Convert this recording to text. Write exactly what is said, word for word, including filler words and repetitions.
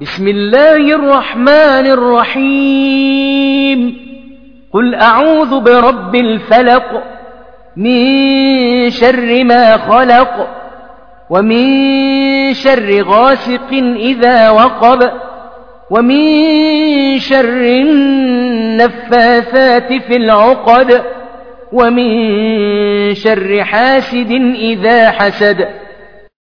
بسم الله الرحمن الرحيم قل أعوذ برب الفلق من شر ما خلق ومن شر غاسق إذا وقب ومن شر النفاثات في العقد ومن شر حاسد إذا حسد